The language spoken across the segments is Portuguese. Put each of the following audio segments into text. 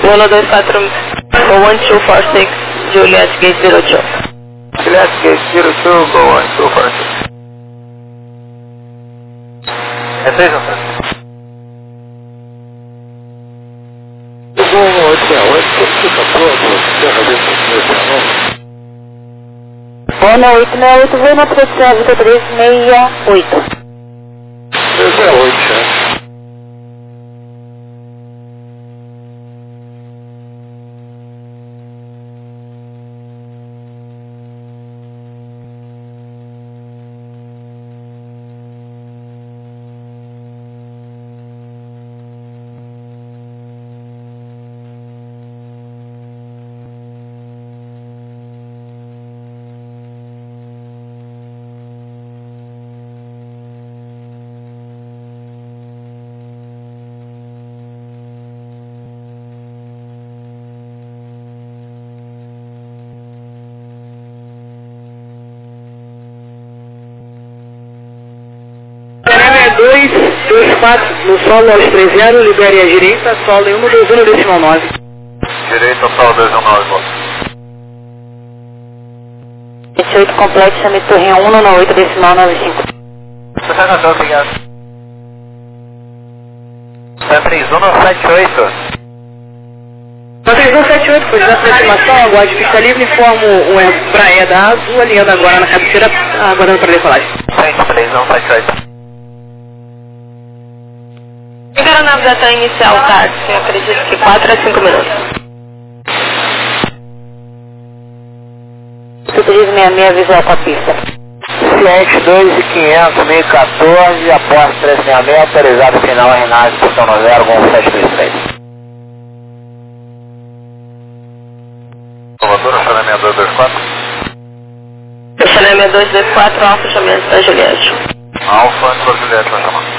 Polo 24 1246 Juliet Gate 02. Juliet Gate 02, go 1246. É 3 ou 3? Boa noite, 68, vou na produção Vitor 368. 368, é. Canela 224 no solo aos 30, libere a direita, solo em 121 decimal 9. Direita, solo 219. 28 complexo, chame torre 198 decimal 95. Você tá cantando, obrigado. Tá 3178. Na 3178, foi de aproximação, aguarde pista livre, informo o Praia da Azul, alinhando agora na cabeceira, aguardando para decolagem. Frente, 3178. Aeronave inicial, táxi, acredito que 4 a 5 minutos. Vitor 366, visual com a pista. Ciente 2500, 1014, após 366, autorizado final Renate, posição 90, com 733. Salvador, Xané 6224. Xané 6224, Alfa, chamamento da Juliette. Alfa, antes da Juliette vai chamar.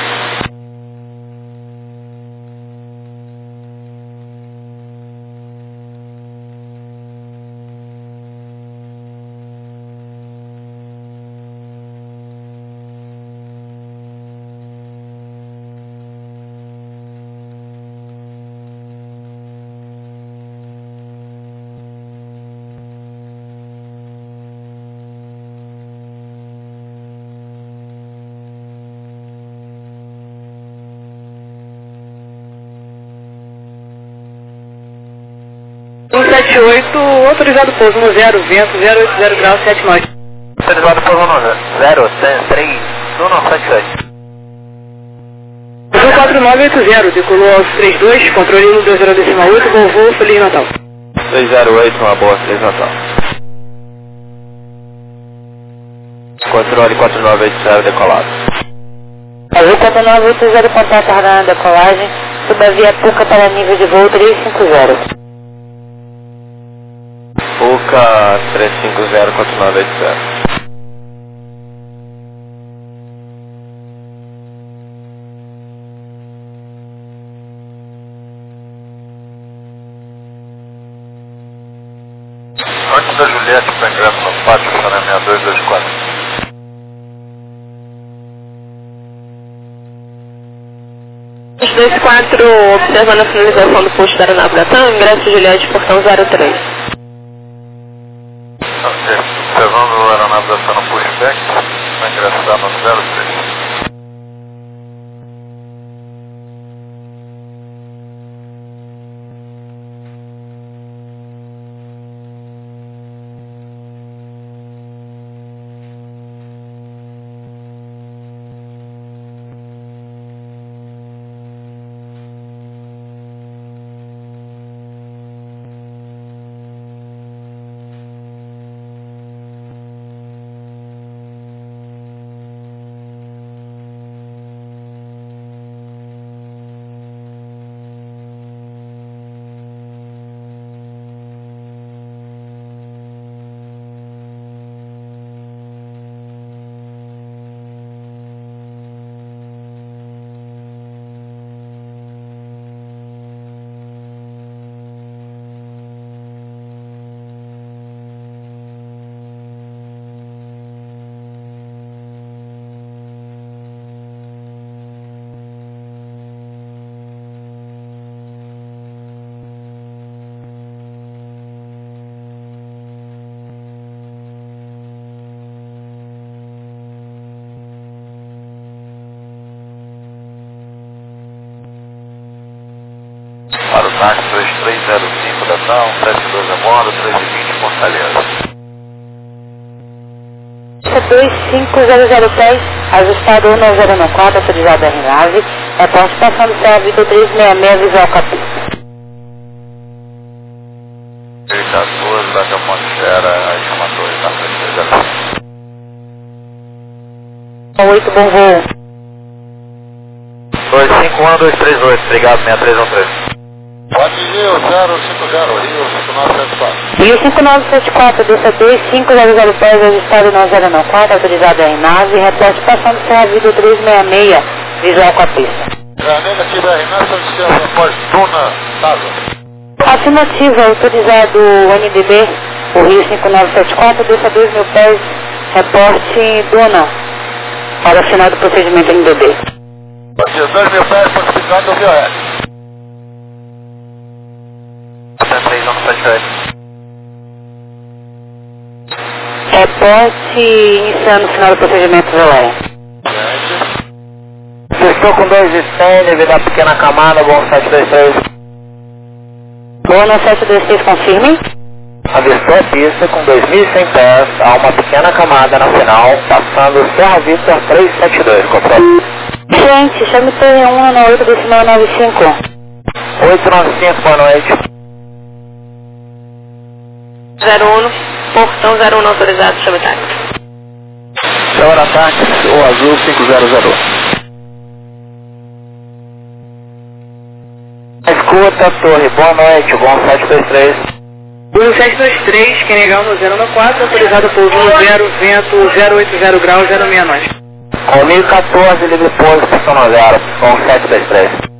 Autorizado pouso no 0, vento 080 graus 79. Autorizado pouso no 0, 3, 178. 4980, decolou aos 32, controle 120 decimal 8, Volvo, Feliz Natal. 608, uma boa, Feliz Natal. Controle 4980, decolado. Azul 4980, contato aguardando a decolagem, sob a via Puca para nível de voo 350. Puca 350, 4980. Antes da Juliette para ingresso no pátio, Xané 6224. Os 24, observando a finalização do posto da aeronave da TAM, ingresso Juliette, portão 03. Ok, observando a aeronave da TAM no pushback, vai ingressar no 03. Táxi 2305 da TAM, 72 a bordo, 1320 Fortaleza. 25000 ajustado 1094, autorizado a RNAV, reporte passando Serra Vitor 366, visual capista. 14 da Caponte-Xera, Isma 2, na frente 8, bom voo. 251238, obrigado, 6313. Pode ir, o 050, Rio 5974. Rio 5974, desça 25000 pés, ajustado 9094, autorizado a RNAV, reporte passando Serra Vitor 366, visual capista. Negativa RNAV, licença após Duna, Casa. Afirmativa, autorizado o NDB, o Rio 5974, desça 2000 pés, reporte Duna, para o final do procedimento NDB. 2.000 pés, possibilidade do VOS. 3178. Reporte iniciando o final do procedimento VOS. Estou com 2 stand, devido à pequena camada, bom 723. Boa no 726, confirme. Avistou a pista com 2.100 pés, há uma pequena camada na final, passando Serra Vista 372, controle. Gente, chame TR1 na 8 decimal 95. 895, boa noite. 01, portão 01 autorizado, chame táxi. Senhor ataque, o azul 500. Escuta, torre, boa noite, bom 723. 1723, quem negar no 014, autorizado pouso no 0, vento 080 graus, 069. Com 1014, livre pouso, estação 0, bom 723.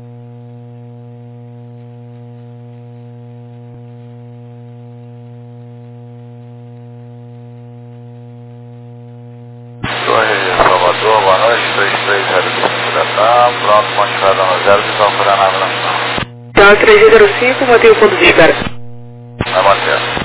Torre Salvador, boa noite, 2305 da TAM, pronto, modificada no 0, visual para a nave nacional. Então, 305, mantém o ponto de espera. Vai manter.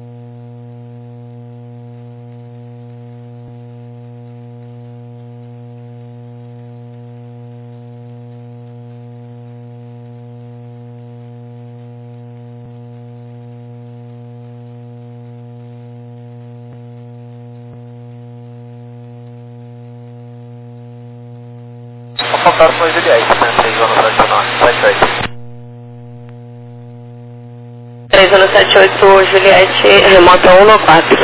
Faltaram com Juliette, 6 anos 78. 3 anos 78, Juliette, remota 194.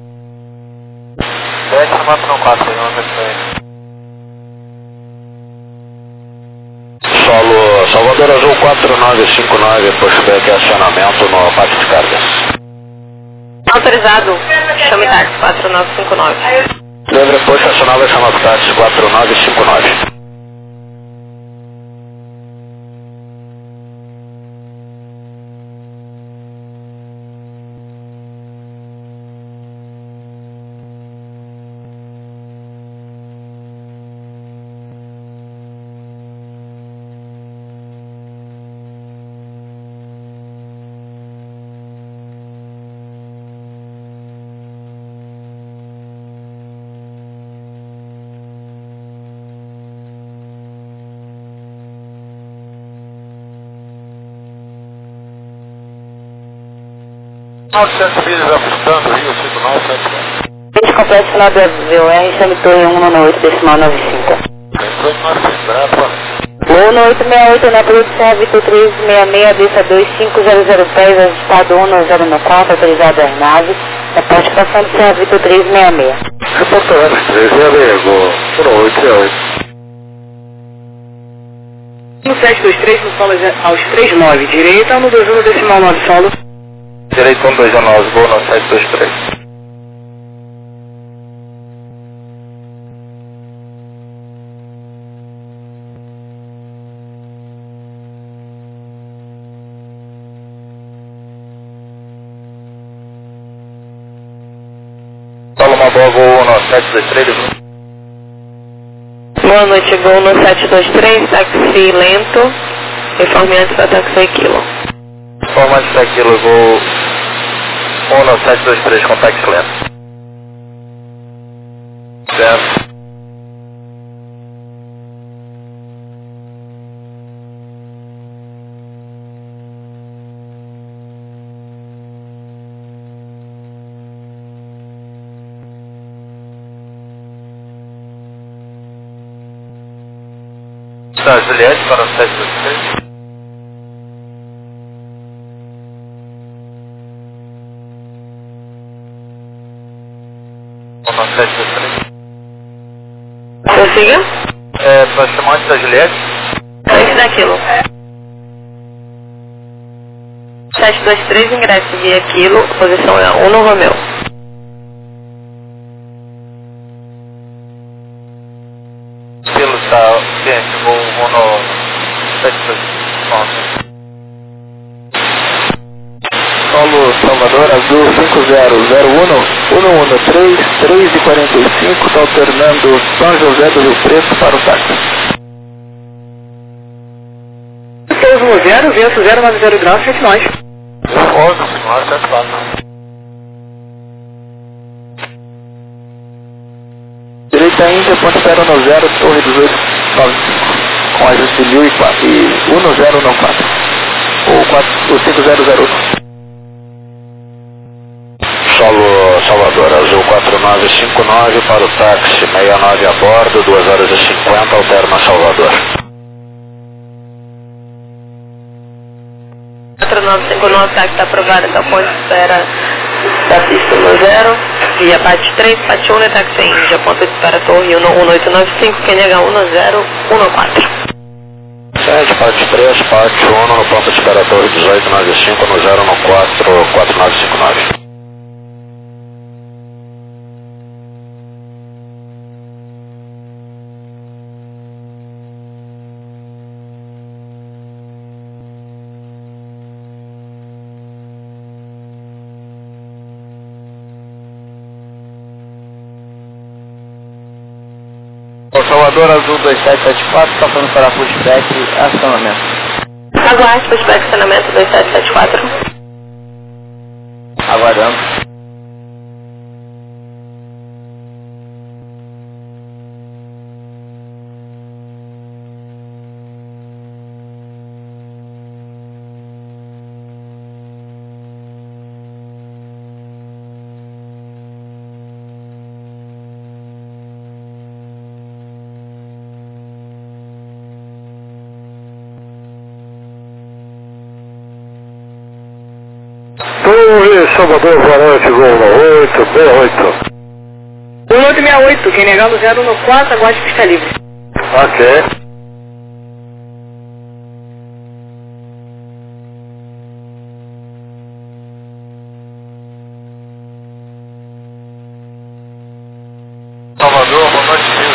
7 remota no 4, 6 anos 78. Solo Salvador Azul 4959, pushback acionamento no pátio de cargas. Autorizado, chame táxi 4959. Livre push acionável, chama táxi 4959. $900 milhas ajustando, Rio 5970. Gente completo final do VOR, chame torre 1 no 8 decimal 95. Entrou em 900, Boa no 868, na Cruz Serra Vitor 366, desça 25000 pés, ajustado 1 no 094, autorizado a nave, reporte passando Serra Vitor 366. reportando, 366, 1868. 1723, no solo aos 39, direita no 21 decimal 9 solo. Direito 129, voo no 723. Solo uma boa, voo no 723. Boa noite, voo no 723, táxi lento, informe antes para táxi quilo. Formante daquilo, voo 1 no 723, contact lento. Certo. Tá, Juliette para o 723. Para o 723. Prossiga. Para chamar antes da Juliette. Antes daquilo. 723, ingresso via quilo, posição é 1 no Romeu. Quilo está, gente, vou no 723. Solo Salvador, Azul 5001, 113, 3:45, está alternando São José do Rio Preto para o táxi. Pouso 0, vento 090 graus, frente nós. Pouso, senhora, 74. Direita Índia, ponte espera no 0, torre 1895, com ajuste 1004 e 1014, o 5001. Solo Salvador, Azul 4959 para o táxi, 69 a bordo, 2h50, alterna Salvador. 4959, táxi está aprovado, então ponte espera da pista no 0, via PAT 3, PAT 1 e táxi Índia, ponto de espera torre 1895, QNH 1014. 7, PAT 3, PAT 1 no ponto de espera torre 1895 no 0 no 4, 4959. Salvador Azul 2774, está falando para pushback, acionamento. Aguarde, pushback, acionamento 2774. Aguardando. Torre Salvador, boa noite, gol 868. 1868, quem negar no 0 no 4, aguarde pista livre. Ok. Salvador, boa noite, Rio.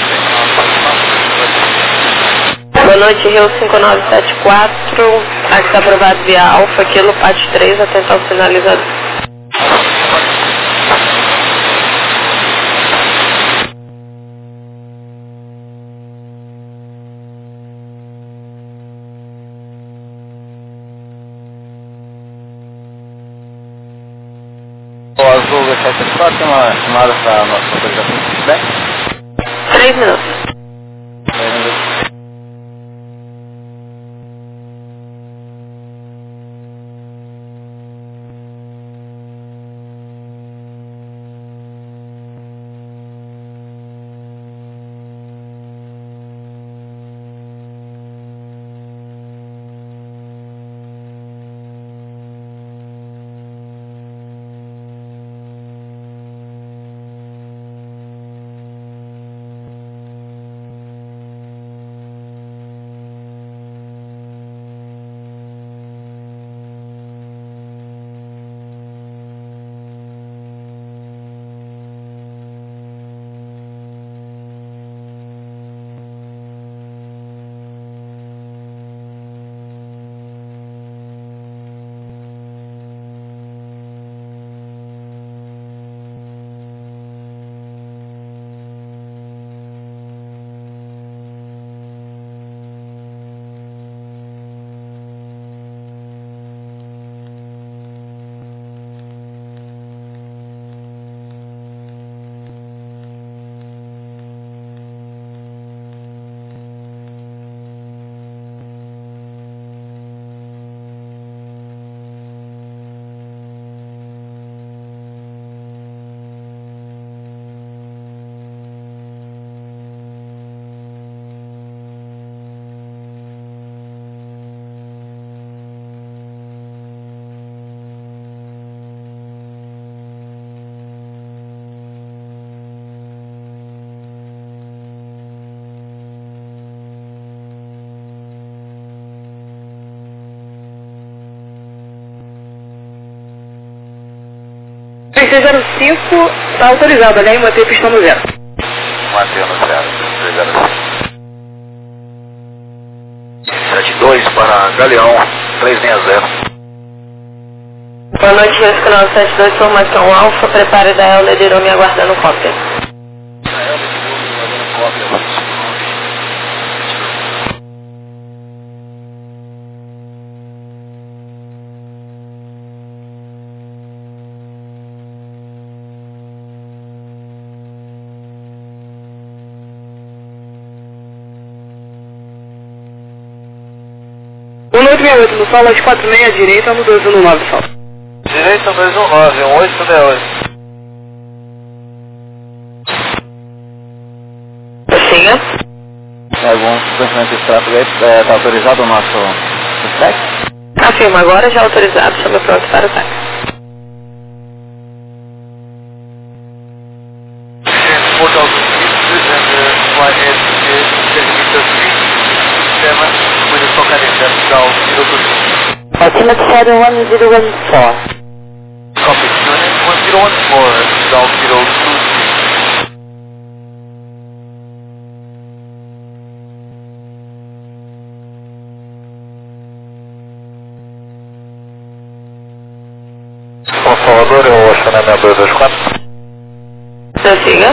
Boa noite, Rio 5974, táxi está aprovado via Alfa, quilo PAT 3, atenção sinalizador. O Azul 274 tem uma chamada para a nossa autorização de feedback. 3 minutos. 3605 está autorizado, além de manter pistão no zero. Mantendo no zero, 3605. 72 para Galeão, 360. Boa noite, Risco 972, formação Alfa, prepare da Euler de me aguardando cópia. O 168 no solo, 46 à direita, no 219 solo. Direita 219, 1868. Prossiga. Algum conhecimento de extrato aí, está autorizado o nosso stack? Afirma agora, já autorizado, chama pronto para o táxi. Portal do flight and sistema, coisa tocar em vertical, Altimeter 1014. Copy, unit 1014, South 02. Salvador, eu acho que não é 6224. Prossiga.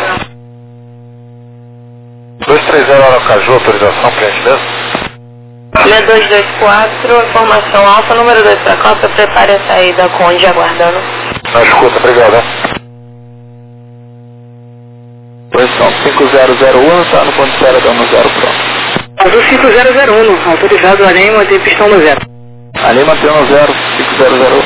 230 Aracaju, autorização, por gentileza. 6224, informação Alfa, número 2 para Copa, prepare a saída, Conde aguardando. Na escuta, obrigado. Posição 5001, está no ponto de espera, dando 0 pronto. Azul 5001, autorizado, além de manter pistão no zero. Ali mantendo 0, 5001.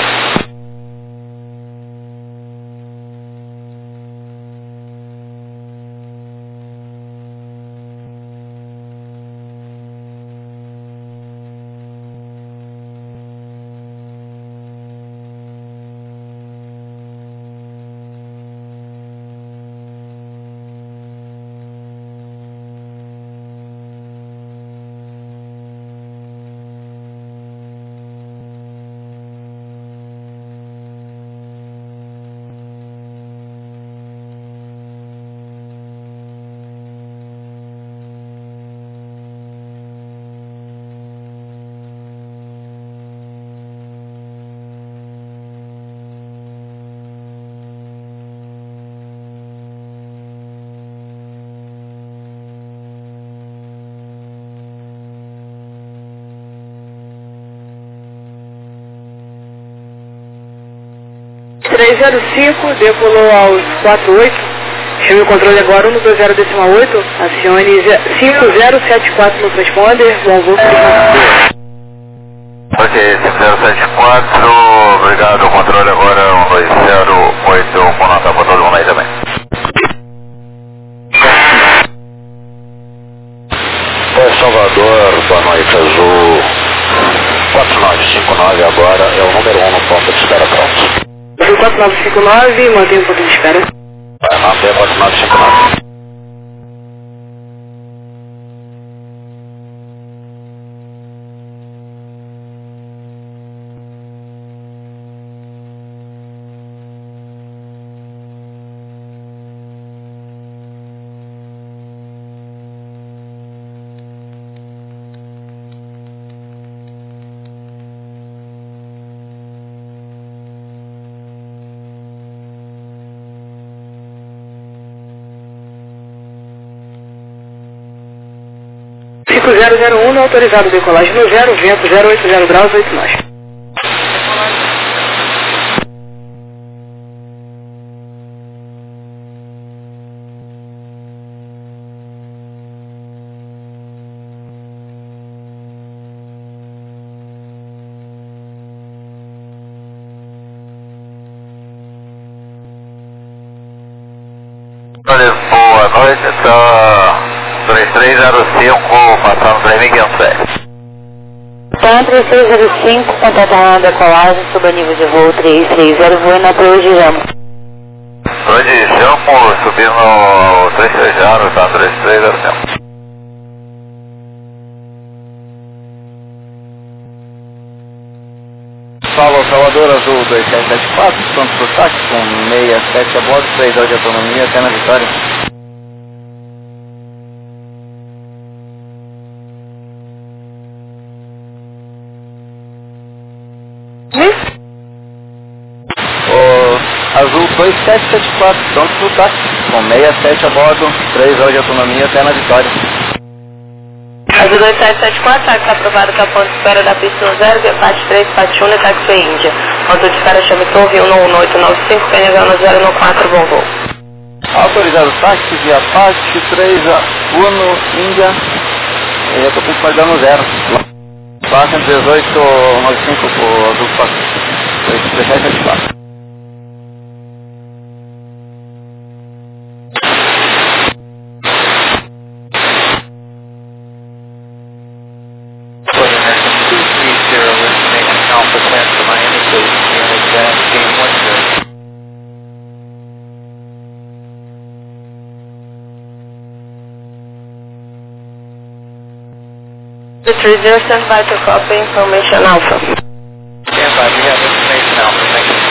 Decolou aos 48, chame o controle agora 120,8, acione 5074 no transponder, bom voo. Ok, 5074, obrigado, controle agora 120,8, bom Natal para todo mundo aí também. Salvador, boa noite, Azul 4959 agora, é o número 1 no ponto de espera pronto. 4959, mantém o ponto de espera. Vai manter 4959. Pico 001, autorizado decolagem no 0, vento 080 graus, 8 nós. Olha, boa noite, está 3305, passando 3507. Então, 3605, contatando a decolagem sob a nível de voo 330, voando até hoje Ramos. Hoje, Jampo, subindo 330, está 3305. Paulo Salvador Azul 2774, pronto pro táxi, com 67 a bordo, 3 horas de autonomia até na Vitória. Azul 2774, pronto pro táxi, com 67 a bordo, 3 horas de autonomia até na Vitória. Azul 2774, táxi aprovado com a ponte de espera da pista 0, via parte 3, parte 1 e táxi Índia. Ponto de espera chame Torre 11895, PNH 1014, bom voo. Autorizado táxi via parte 3 a 1, Índia, e eu tô com que dar no 0. Passa 1895 pro Azul 2774. The 30 stand by to copy information Alpha. Stand by, we have information Alpha, thank you.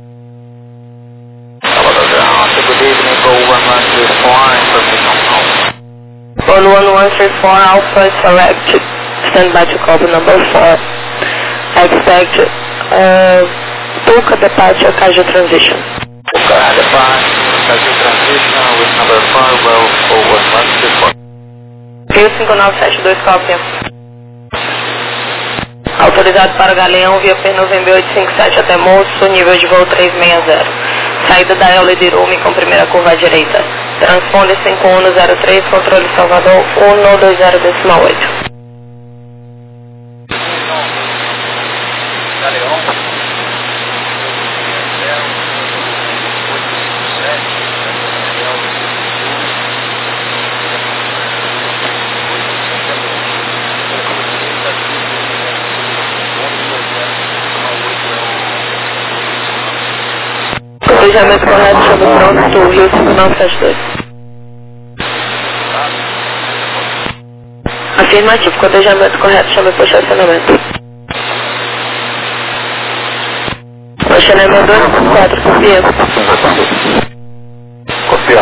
Salvador Ground, good evening, go 1134, information Alpha. 11134 Alpha is selected. Stand by to copy number 4. I expect Tuca departure, casual transition. Tuca departure, casual transition with number 4, well, 11134. Rio 5972 cópia. Autorizado para o Galeão, via November 857 até Moço, nível de voo 360. Saída da Euler Rume com primeira curva à direita. Transponde 5103, controle Salvador 120,8. Galeão. Planejamento correto, chame pronto, Rio 5972. Afirmativo, cotejamento correto, chame por estacionamento. Estacionamento 244, copia. Copia.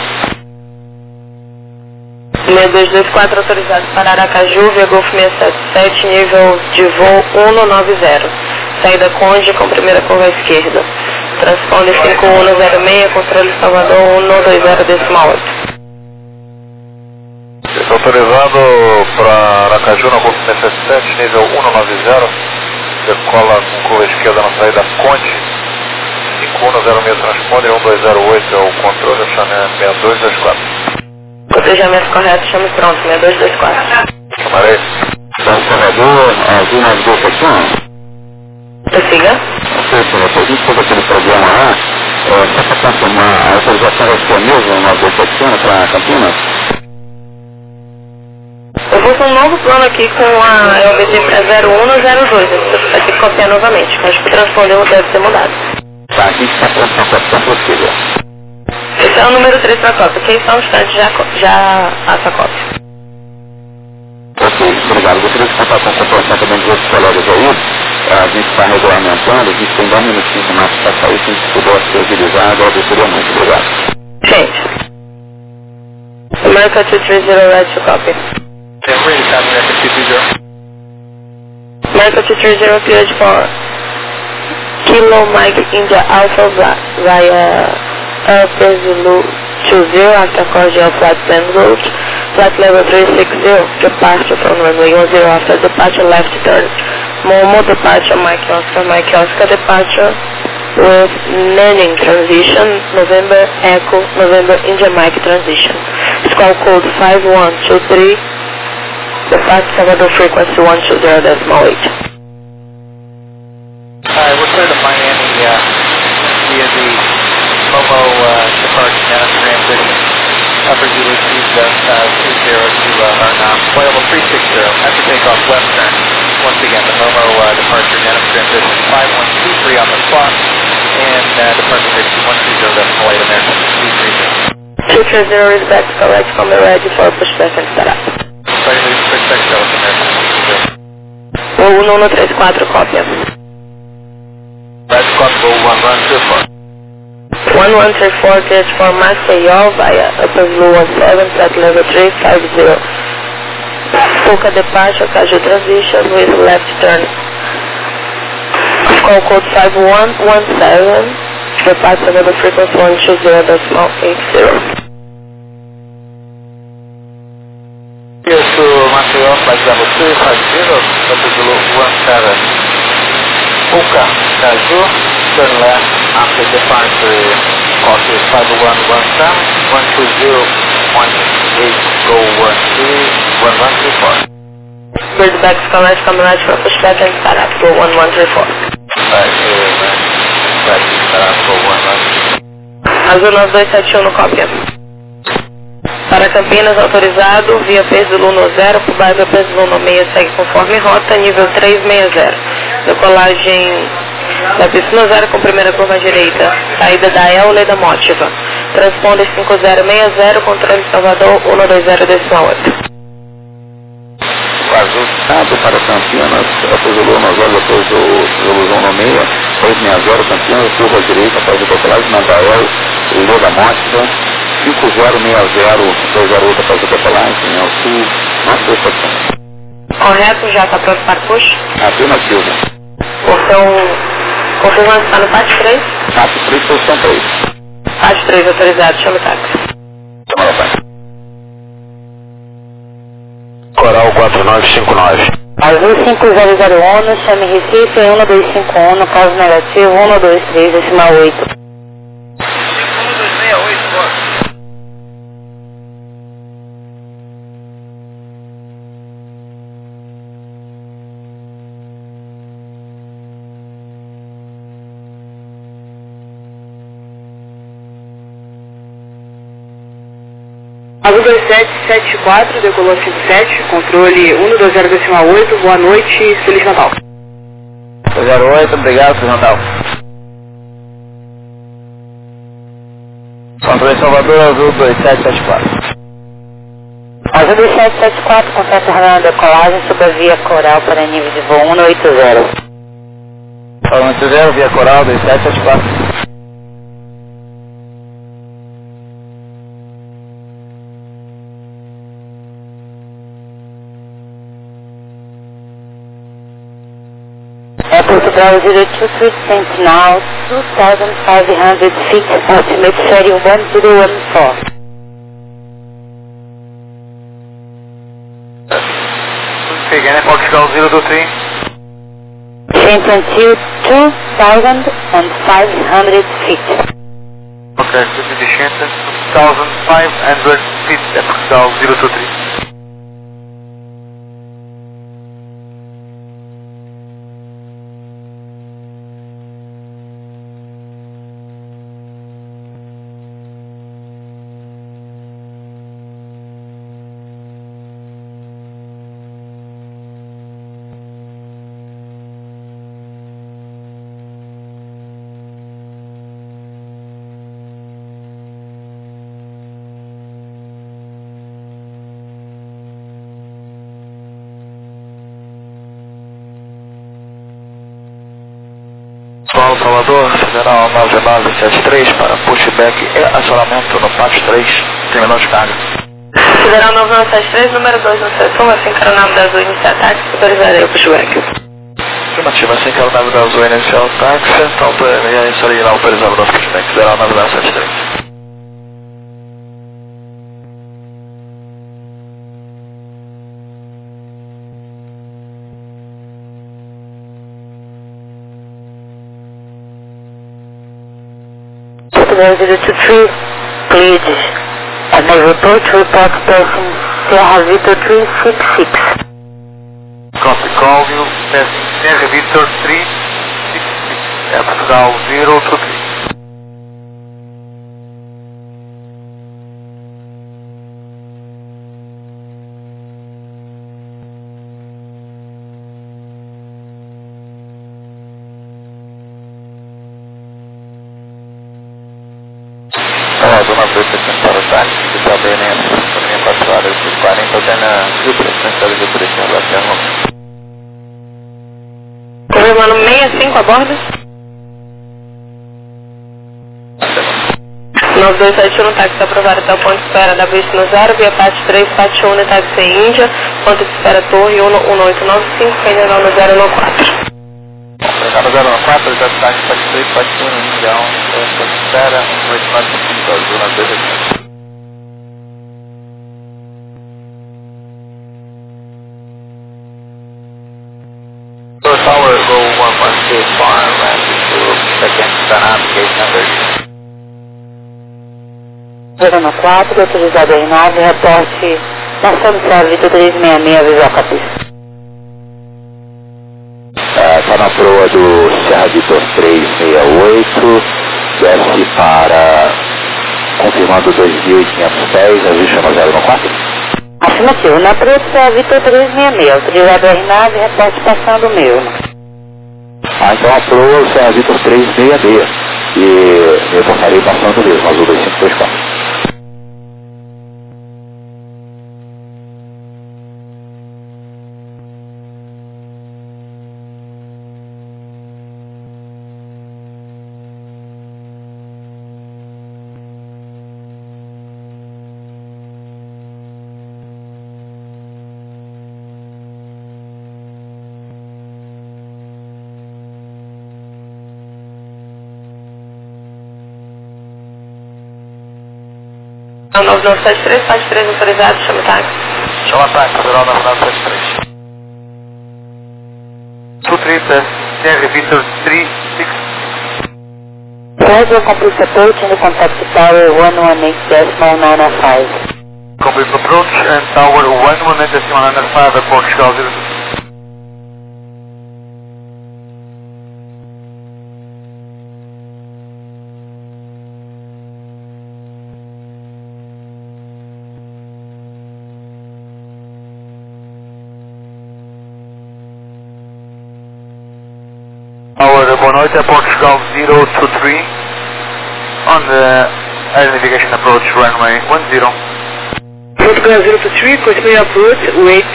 6224, autorizado para Aracaju, via Golf 677, nível de voo 190. Saída Conde com primeira curva à esquerda. Transponde 5106, controle Salvador 120,8. Está autorizado para Aracaju na Golf 677, nível 190. Decola com curva esquerda na saída Conde. 5106 transponder 1208 é o controle, chame 6224. Cotejamento correto, chame pronto, 6224. Chamarei. Salvador Azul 9271. Prossiga. A gente teve aquele problema lá, só para confirmar, a autorização vai ser a mesma na 271 para Campinas? Eu vou com um novo plano aqui com a LBT para 0102, vai ter que copiar novamente, acho que o transponder deve ser mudado. Tá, a gente está pronto para a cópia possível. Esse é o número 3 para a cópia, quem está no instante já passa a cópia. Ok, obrigado. Gostaria de contar com a comprovação também dos outros colegas aí. A gente está regulamentando, a gente tem 10 minutinhos no máximo para sair, se a gente puder ser utilizado, agradeceria muito. Obrigado. Gente. America 230, right to copy. Ready, copy, America 230. America 230, cleared for Kilo Mike India Alpha via Airport Zulu 20 after cordial flight plan route. Flight level 360, departure from runway 10 after departure left turn. Momo departure, Mike Oscar departure with Nanning transition, November Echo, November India Mike transition. Squall code 5123, depart Salvador frequency 120.8. Alright, we're clear to Miami via the Momo departure down transition. Upper Zulu 20 to Arnam, flight level 360, after takeoff left turn. Once again, the Momo departure Denham transition 5123 on the clock, and departure base 120.8 American 230. 230 is back correct from the ready for pushback and setup. Pushback Dallas American 230. 1134 cópia. Control 1134. 1134 gets for Maceió via Upper Blue 17, flight level 350. Puka departure, casual transition with left turn. Call code 5117, departure level frequency 120.80. Yes, to Maceió, flight level 350, Upper Blue 17. Puka, casual, turn left after departure, call code 5117, 120.18, go 1134. Birdback Caminhante para pushback and start up to 1134. Azul 9271 no cópia. Para Campinas, autorizado, via Peso 10, por bairro Peso 6, segue conforme rota, nível 360. Decolagem da pista 0 com primeira curva à direita, saída da Eule da Mótiva. Transponder 5060, controle Salvador 120.8. Azul para Campinas, Apozolou nas horas depois do Ilusão no meio, 360 Campinas, curva à direita, após o decolagem, Nandael, Ilha da Mótica, 5060, 208 após o decolagem, ao sul, na sua estação. Correto, já está pronto para push? Afirmativa. Confirmando está no PAT 3? PAT 3, posição 3. PAT 3 autorizado, chama o táxi. Chama o táxi. Coral 4959. Azul 5001, chame Recife 1251, caso negativo 123, decimal 8. 1268, bora. Azul 2774, decolou 57, controle 120.8, boa noite e Feliz Natal. 08, obrigado, Feliz Natal. Controle Salvador, Azul 2774. Azul 2774, contato radar decolagem sobre a via Coral para nível de voo 180. 180, via Coral 2774. Portugal 023 Sentinel 2,500 feet, ultimate ferry 1014. Again, Portugal 023. Until 2,500 feet. Okay, this is the Shenton, 2,500 feet, Portugal 023. Paulo Salvador, Federal 9973 para pushback e acionamento no PAT 3, terminal de carga. Federal 9973, número 2 no setor, assim que era o nome da Azul inicial táxi, autorizaria o pushback. Afirmativa, assim que era o nome da Azul inicial táxi, então isso ali irá autorizar o nosso pushback, Federal 9973. Portugal 023, cleared. And I report person Sierra Victor 366. Copy, call you, Sierra Victor 366, Portugal 023. Dona Brita para o táxi, que está bem na 4 horas e 40, até na Rio de Polícia, lá tem uma. Confirmando 65 a bordo? 9271, táxi aprovado até o ponto de espera da Vista no 0, via parte 3, parte 1, táxi Índia, ponto de espera Torre 1895, quem diagonal no 014. Obrigado, 014, já táxi parte 3, parte 1, Índia, ponto de espera, 1895, azul na 285. Tower, go 112 far, land to second dynamic gate number. 014, autorizado em 9, reporte passando Serra Vitor 366, visual cabeça. Está na proa do Serra Vitor 368, desce para, confirmando 2.500 pés, ajuste no 014. Afirmativo, na proa do Serra Vitor 366, autorizado em 9, reporte passando o meu. Então a proa é o Serra Vitor 366 e eu passarei passando mesmo, azul 2524. Então, 9973, parte 3 autorizado, chama o táxi. Chama táxi, federal 9973. 23, Serra Vitor 36. Roger, complete approach in the contact tower 118.905. Complete approach and tower 118.905 at Portugal 02. Boa noite, é Portugal 023 on the air navigation approach runway 10. Portugal 023, continue approach, wait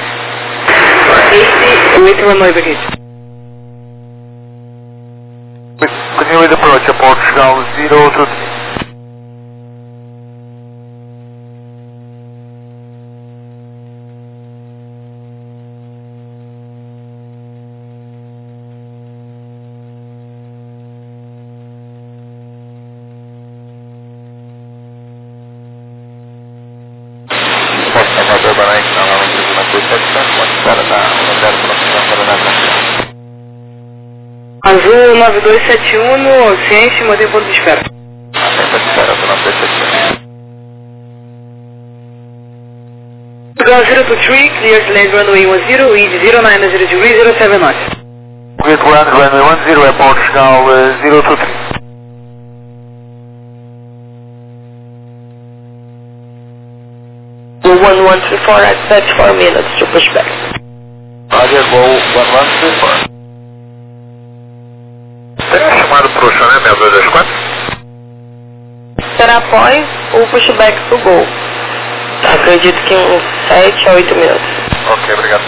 runway baggage. Continue with approach, Portugal 023. Azul 9271 no Oceanse, mantém ponto de espera. Portugal 023, clear to land runway 10, wind 090 degrees 07 knots. Clear to land runway 10 at Portugal 023. Go 1134 at 34 minutes to push back. Roger, go 1134. Tem chamado para o chanamento 224? Será após o pushback do Gol. Acredito que uns 7 a 8 minutos. Ok, obrigado.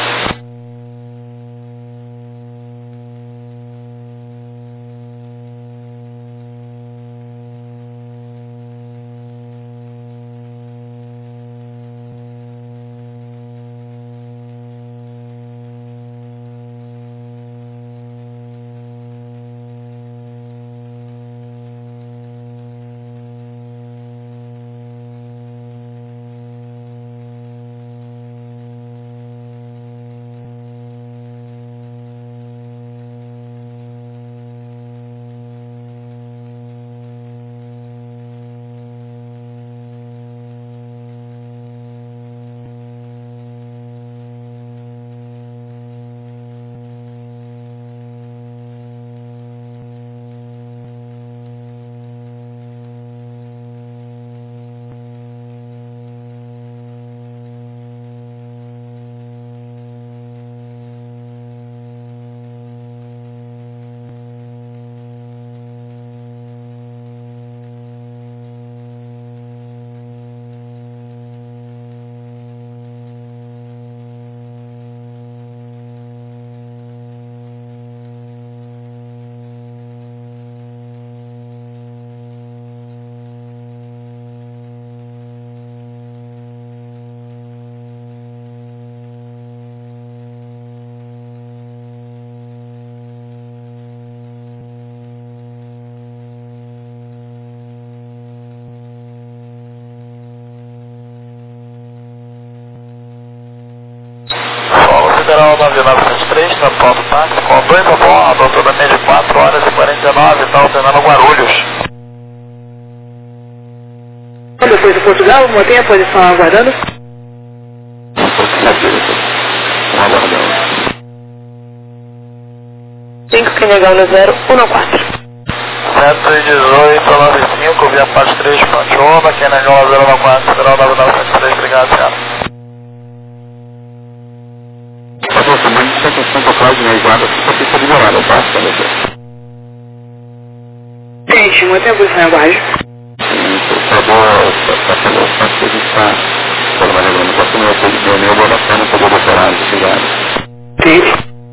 Federal 9903, transporte do táxi, com 2 a bordo, autonomia de 4 horas e 49, está alternando Guarulhos. Depois do Portugal, mantém a posição aguardando. Aguardando. 5 que legal no 014. 11895, via parte 3, Ponte Uma, que é na 014, Federal 9903, obrigado, senhora. Aproximando 160 atrás de minha guarda, só fica liberada, tá? Gente, mantém a posição aguarde. Está pelo espaço que a gente está trabalhando com a minha botação, para o doutorado, obrigado. Sim.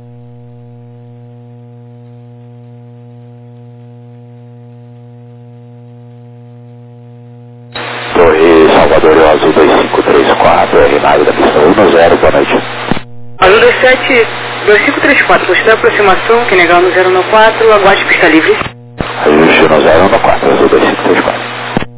Torre Salvador Azul 2534, RNAV da missão 10, boa noite. Azul 2534, postando a aproximação, que legal no 014, aguarde pista livre. Ajuste no 014, Azul 2534.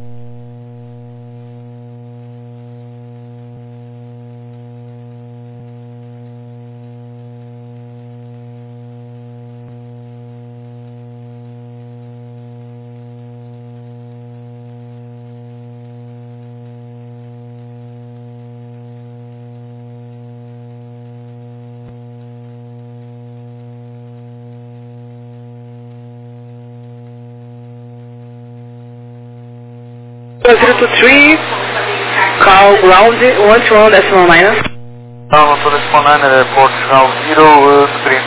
Zero to 3, call ground, 121 decimal minus. Não, estou respondendo, é Portugal 023.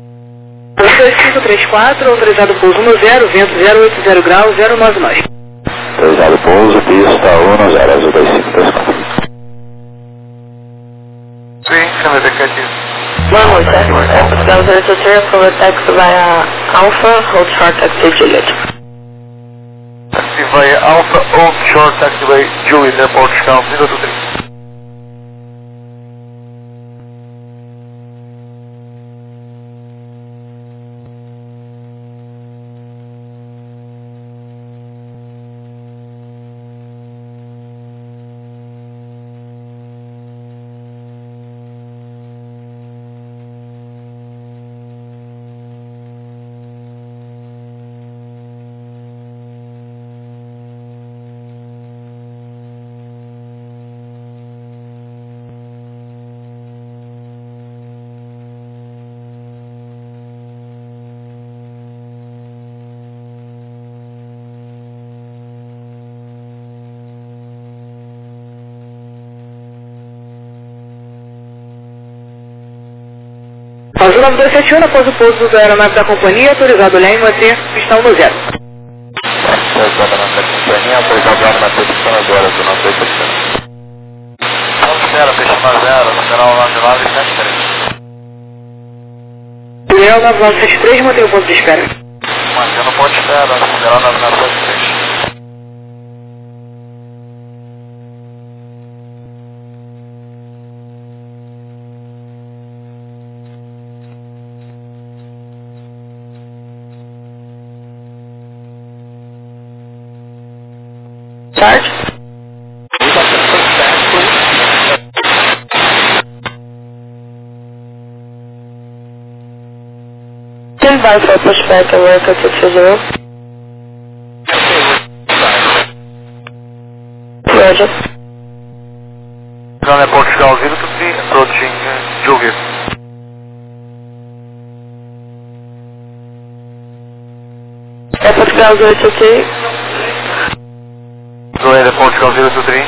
2534, autorizado pouso 10, vento 080 graus, 099. Autorizado pouso, pista 10, Azul 2534. Sim, chama indicativo. Boa noite, é Portugal 023, cover taxi via Alpha, hold short taxi Juliet. Taxi via Alpha, Old Short Taxiway, Juliet, é Portugal 023. Azul 9271, após o pouso da aeronave da companhia, autorizado olhar e manter pista 10. Autorizado na companhia, autorizado na posição agora, do 98%. Não espera, peixe 0, numeral 9973. Leão 9973, mantém o ponto de espera. Mantendo o ponto de espera, numeral 9973. Charge? Stand by for pushback and work at 620. Roger. Não é Portugal 023, approaching Juliet. É Portugal 023. Go ahead, Portugal 023.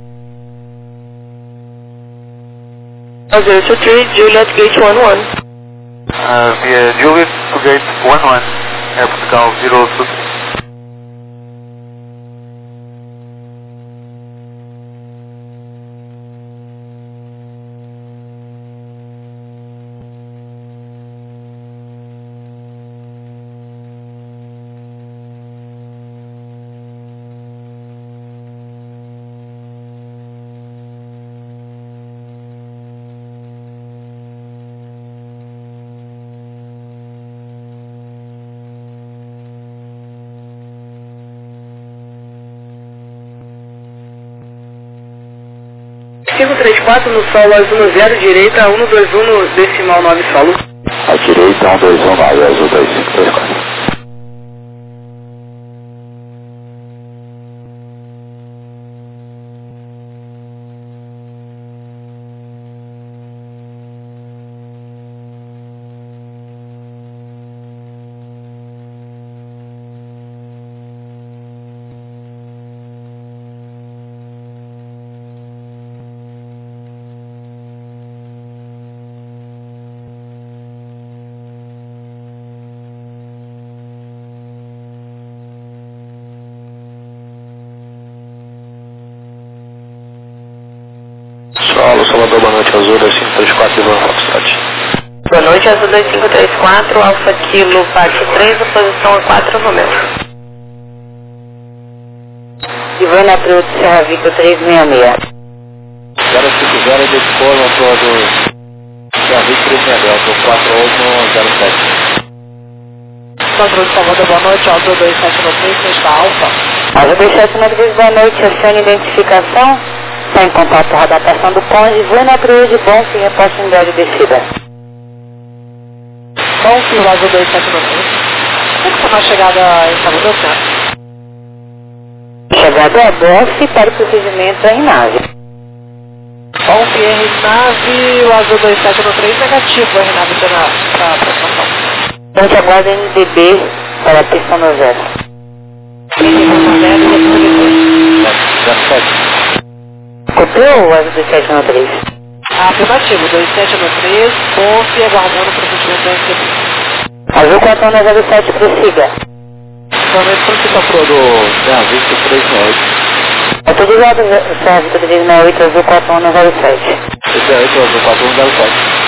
023, Juliet Gate 11. Via Juliet to gate 11, Air Portugal 023. 534 no solo azul no 0, direita 121 no decimal 9 solo. A direita 121 9, azul 2534. Solo, Salvador, boa noite, azul 2534, Ivan Foxtrot. Boa noite, azul 2534, Alfa Kilo, Pátio 3, oposição a 4, Romeu. Ivana Trude, Serra Vitor 366. 050 de Escola, todo Serra Vitor 366, 4807. Controle de Salvador, boa noite, azul 2793, está Alfa. Azul 2793, boa noite, acione identificação. Está em contato com a adaptação do Conde, Ivana Trude, bom fim, reposta em grau de descida. Bom fim, azul 2793. Como está na chegada em Salvador, senhor? Chegada a bofe para o procedimento em nave. Bom fim, R-Nave, o azul 2793, negativo, R-Nave para a prestação. Então aguarda NDB para a pista no 0. Copiou o azul 2793? Afirmativo, 2793, confe, aguardando o procedimento da NDB. Azul 4107, prossiga. Somente quando você comprou do Serra Vitor 368. Autorizado, Serra Vitor 368, azul 4107. 38, azul 4107.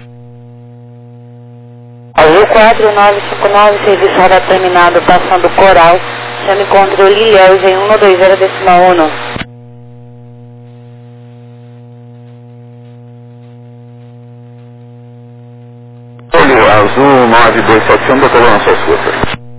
Azul 4959, serviço radar terminado, passando Coral, chame controle Ilhéus em 120 decimal 1. Azul 9271, decolando suas forças.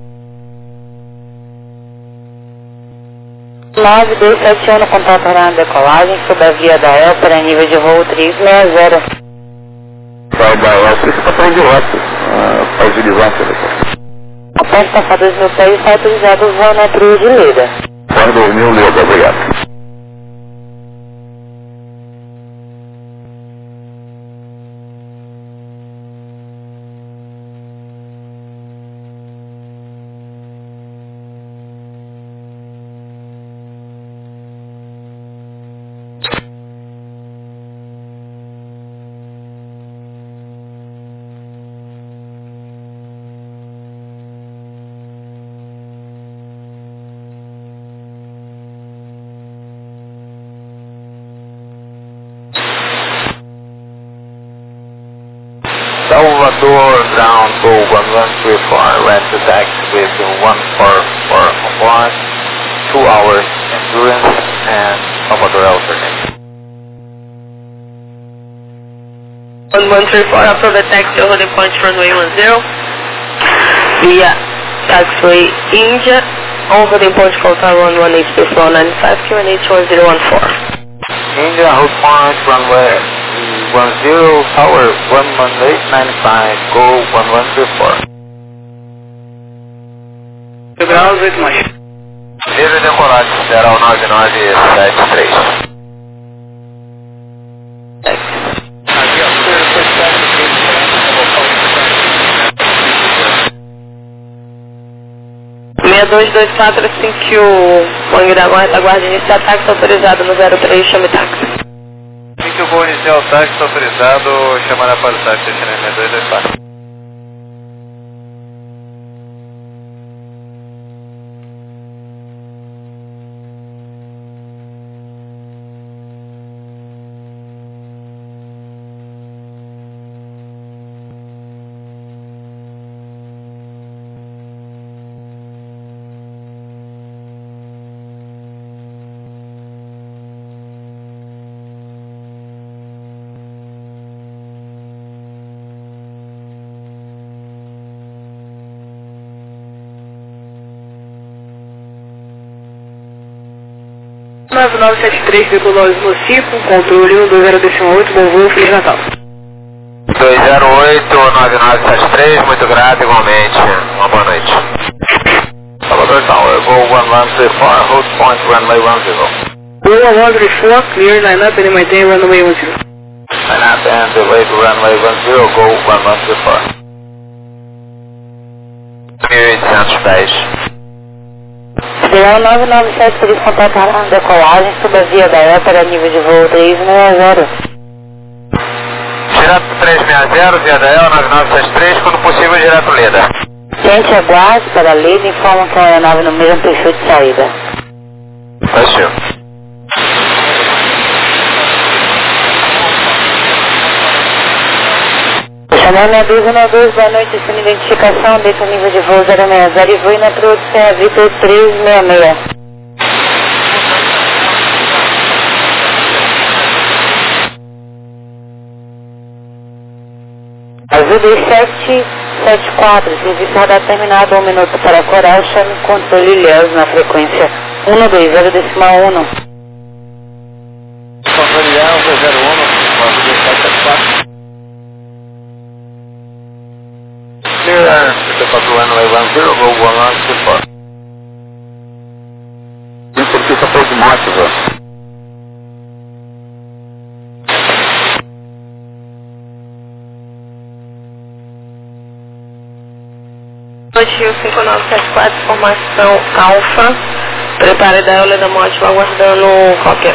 9271 no contato na decolagem, sob a via da El para nível de voo 360. Sai da El, você está para direto, faz divisão, Após passar 2.000 pés, está autorizado o voo na trilha de Leda. Faz 2000, Leda, obrigado. Salvador, ground, go 1134, land to taxi with 144 2 hours endurance, and Salvador alternate. 1134, approve taxi holding point runway 10, via taxiway India, on holding point Kota 118 space 195, QNH 1014. India, hold point runway 10, tower 11895, go 1134. Graus 8 mais. Nível decolagem, geral 9973. Aqui, ó, 6224, assim que o Bang Dragon retaguarda inicia ataque, autorizado no 03, chame táxi. Assim que o voo inicial táxi autorizado, chamará para o táxi, destinando 6224. 9973, veicular Mocico, controle 120 bom voo, Feliz Natal. 208-9973, muito grato igualmente, uma boa noite. Salvador Tower, Go 1134, hold point runway 10. Go 134, clear line up and maintain runway 10. Line up and delay to runway 10, Go 1134. 1.800 pés. Leão 997, por isso contatar a decolagem, suba via da Éter, nível de voo 360. Direto 360, via da EL 9973, quando possível direto Leda. Gente, aguarde para a Leda, informam que a aeronave no mesmo perfil de saída. Fechou. Chanel 6212, boa noite, sem identificação, deixa o nível de voo 060 e voo na produção Vitor 366. Azul 2774, serviço radar terminado, 1 minuto para Coral, chame controle Ilhéus na frequência 120.1. Controle Ilhéus 01, Azul 2774. Clear, depois do runway 10, Go 1134. Isso aqui só foi de moto, velho. Noite Rio 5974, formação Alfa. Prepare da Euler da Morte, aguardando qualquer.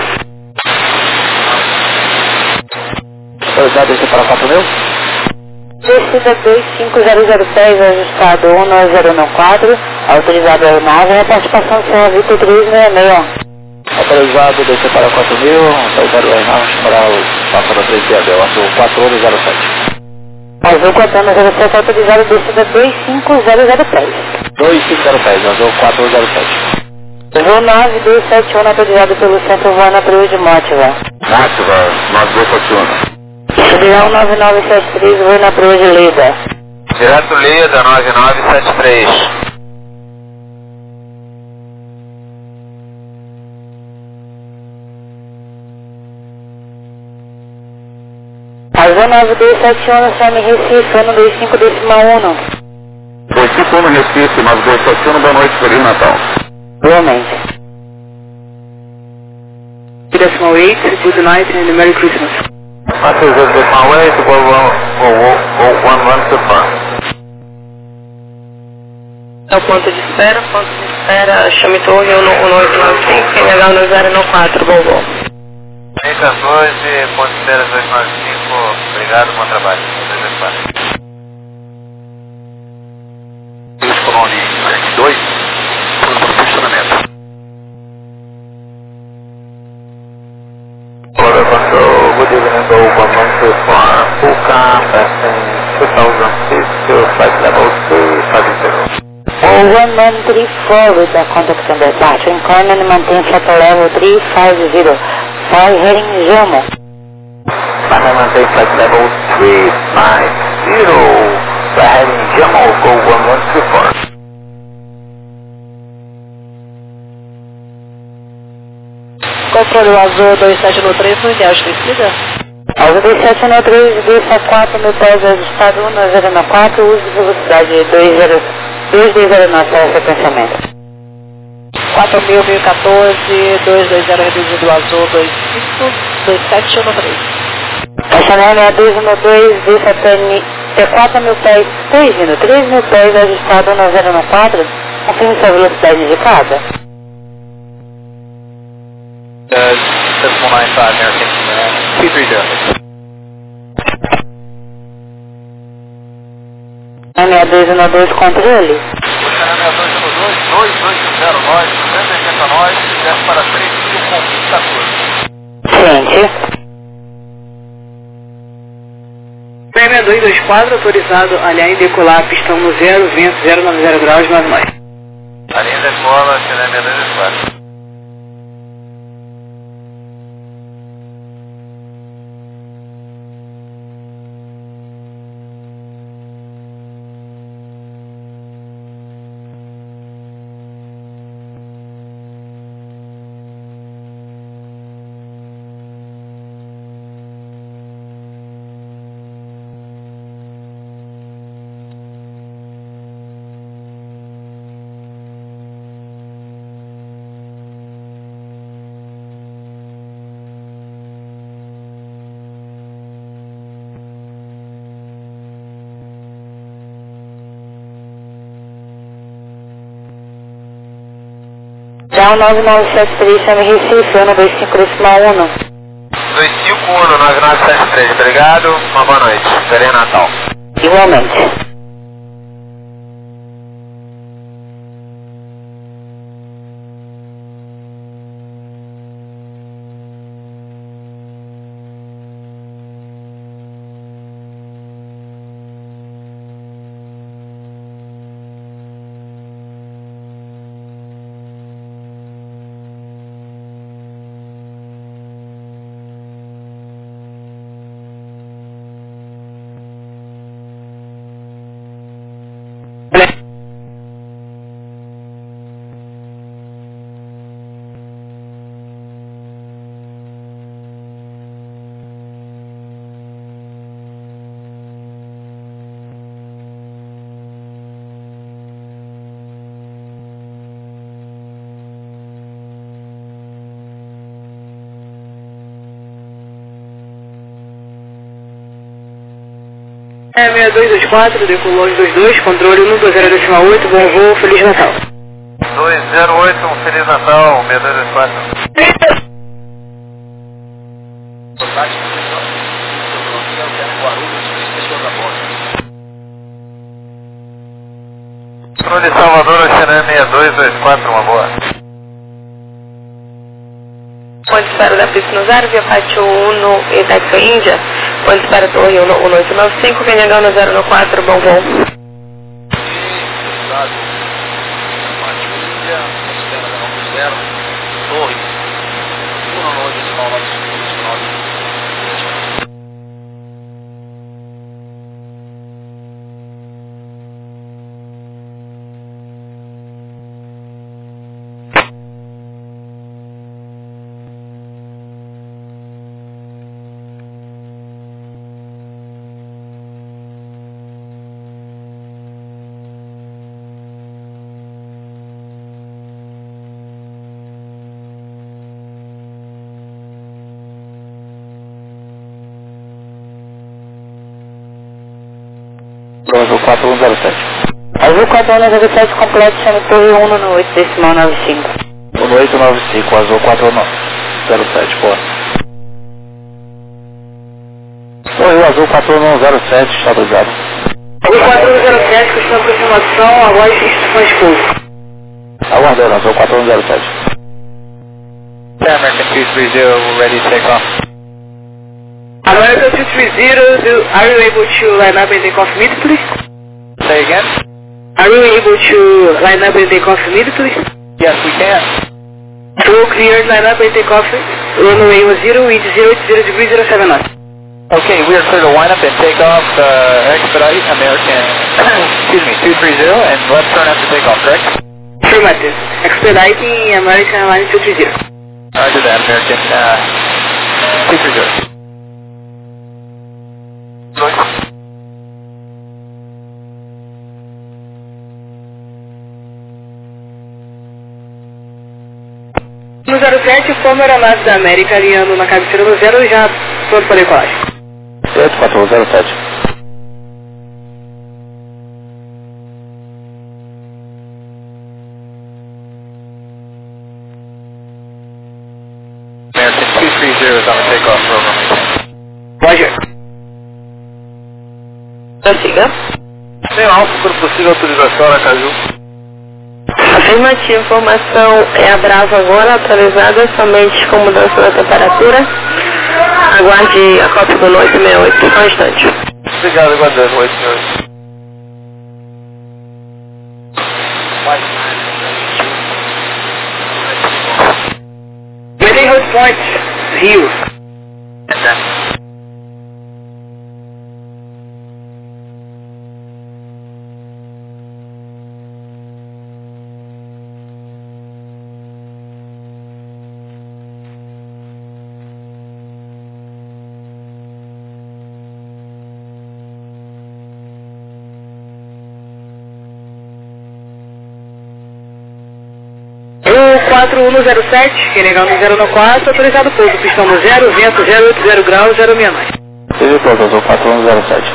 Autorizado esse para 4.000? Descida 25010, ajustado 19014, autorizado a aeronave, a participação do senhor Vitor 366. Autorizado descer para 4.000, autorizado o Renan, para o passado 3 de Abel, azul 4007. Azul 4007, autorizado descida 25010. 2503, azul 4007. Voo 9271, autorizado pelo centro voando a Priu de Mótiva. Mótiva, 9271. Leão 9973, voo na Priu de Leda. Direto Leda 9973. Azul 9271, chame Recife, 125.1. 251 Recife, 9271, boa noite, Feliz Natal. Igualmente. Decimal 8, good night and Merry Christmas. Matheus, decimal 8, Go 1134. É o ponto de espera, chame torre 1895, quem legal no 094, bom voo. 3012, ponto de espera 295, obrigado, bom trabalho. 224. Isso, Colônia 2, funcionamento. Order control, good evening, Go 1124, Fuka, passing 2000 feet to flight level 250. 1134 with the contact and departure in Corner and maintain flight level 350. Fly heading Jomo. Maintain flight level 350, fly heading Jomo, Go 1134. Controle o Azul 2713, no ideal de descida. Azul 2713, desça 4 mil pés, ajustado 1094, uso de velocidade 2209 para sequenciamento. 4.014, 220 reduzido Azul 2713. Chanel 6212, desça até 4 mil pés, corrigindo, 3 mil pés, ajustado 1094, confirme sua velocidade indicada. Decimal 95, American, T30. Chanel 6212, controle. Chanel 212, 2209, 289, para 3.014. Ciente. 6224, autorizado a linha decolar, pistão no 0, vento 090 graus, 99. A linha decola, Chanel 6224. Down 9973, chame Recife, 125.1. 2519973, obrigado, uma boa noite, Feliz Natal. Igualmente. É 6224, decolou 22, controle 120.8, bom voo, Feliz Natal. 208, um Feliz Natal, 6224. Controle Salvador, Oceania 6224, uma boa. Ponte espera da pista no 0, via pátio 1 no Itaca Índia. Ponte espera torre 1895, quem negar no 014, bom voo. Pátio Índia, espera da 0, torre 198, Azul 4107. Azul 4107 completo, chame torre 1 no 8 decimal 95. 1895, Azul 4107, boa. Torre Azul 4107, está obrigado. Azul 4107, questão de aproximação, agora instruções de pouco. Aguardando, Azul 4107. American 230, we're ready to take off. American 230, are you able to line up and take off immediately? Say again? Are you able to line up and take off immediately? Yes, we can. So clear, line up and take off, runway 10, wind 080 degrees 07 knots. Okay, we are clear to wind up and take off, expedite American, excuse me, 230, and left turn after takeoff, correct? Affirmative. Expediting American Line 230. Roger that, American, 230. No 07, informa a aeronave da América alinhando na cabeceira do 0 já pronto para decolagem. 7407. American 230 is on the takeoff program. Roger. Prossiga. Tem alfa por possível autorização na Caju. Afirmativa, informação é a Brava agora, atualizada somente com mudança da temperatura. Aguarde a cópia do 868, só um instante. Obrigado, aguardando, 868. Waiting hold point, Rio. O 4107, que legal no 014, autorizado pouso, pistão no 0, vento 080 graus, 069. Seja pronto, Azul 4107.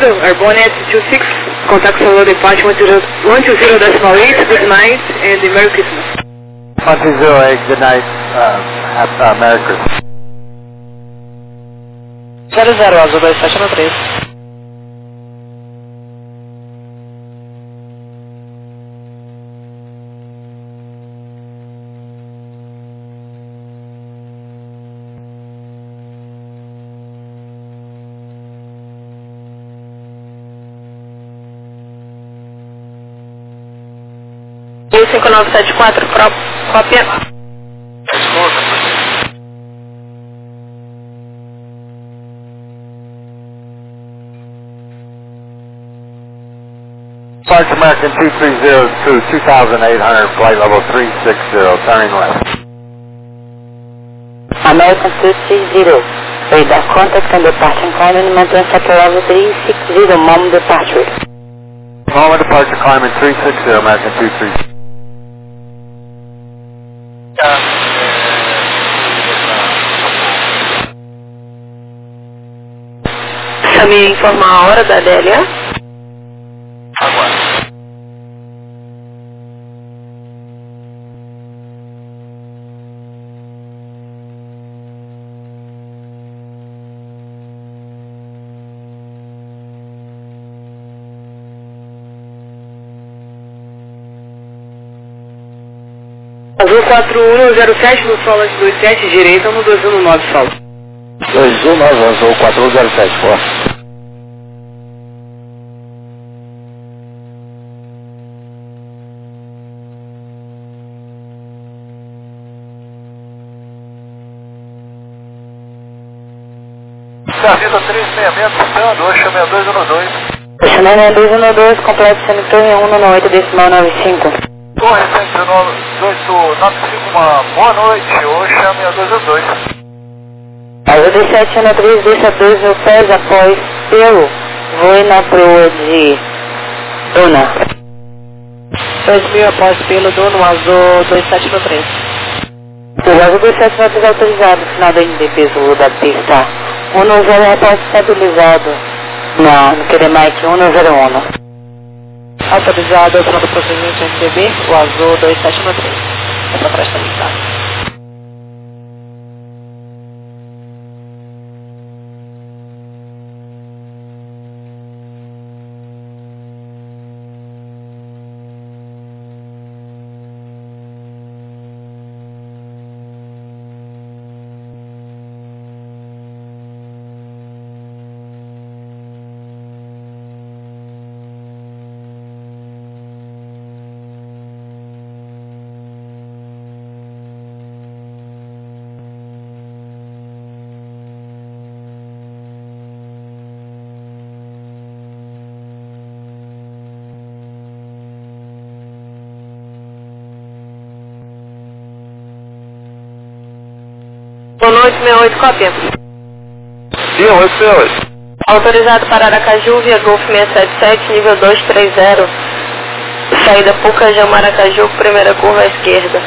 Airborne at 26, contact Salvador departure 120.8, good night and Merry Christmas. 120, good night, Merry Christmas. 00, Azul 2713. E 5974, cópia. Park American 230 to 2800, flight level 360, turning left. American 230, radar contact and departure climbing maintain sector level 360, moment departure. Moment departure climbing 360, American 230. Me informar a hora da DLA? Agora. Azul 4107 no solo de 27, direita no 219 solo. 219, Azul 4107, forte. Avisa 366, buscando, Oxa 6212. Oxa 6212, completo sendo torre 1 no 8 decimal 95. Torre 11895, uma boa noite, Oxa 6212. Azul 2713, deixa 2 mil pés após pelo, voe na proa de Dona. 2000 após pelo dono, Azul 2713. O Azul 2713 autorizado, final da NDP, Zulu da pista 190 após estabilizado no Queremaique 101. Autorizado ao final do procedimento NDB, o Azul 2713. É para trás também, tá? Boa noite, 68, cópia. Sim, 868. Autorizado para Aracaju, via Golf 677, nível 230. Saída Pucajão, Maracaju, primeira curva à esquerda.